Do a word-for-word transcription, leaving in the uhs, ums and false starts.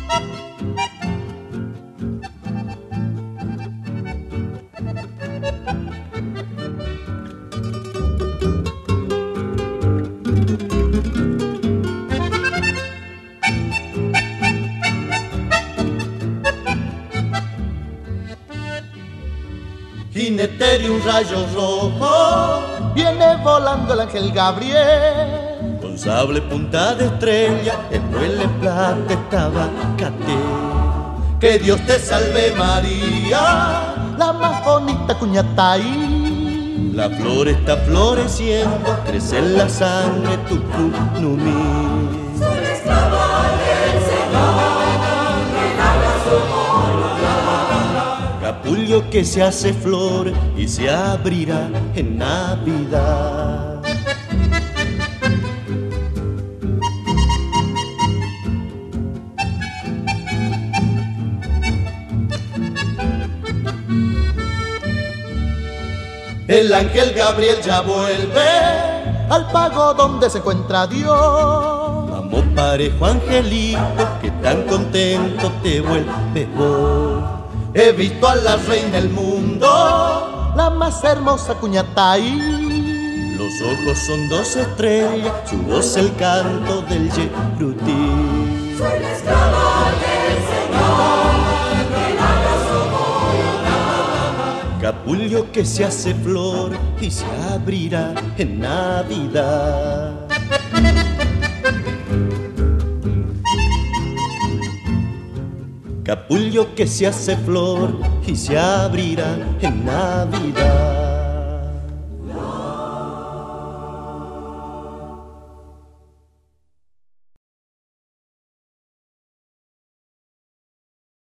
Jinete de un rayo rojo, viene volando el ángel Gabriel. Con sable punta de estrella, espuela plata estaba Cate. Que Dios te salve María, la más bonita cuñataí. La flor está floreciendo, crece en la sangre tu cunumí. Soy la esclava del Señor, que larga su mano. Capullo que se hace flor y se abrirá en Navidad. El ángel Gabriel ya vuelve al pago donde se encuentra Dios. Vamos parejo angelito, que tan contento te vuelves vos. He visto a la reina del mundo, la más hermosa cuñataí. Los ojos son dos estrellas, su voz el canto del Yerutí. Soy la esclava del Señor, que larga su voluntad. Capullo que se hace flor y se abrirá en Navidad. Capullo que se hace flor y se abrirá en Navidad.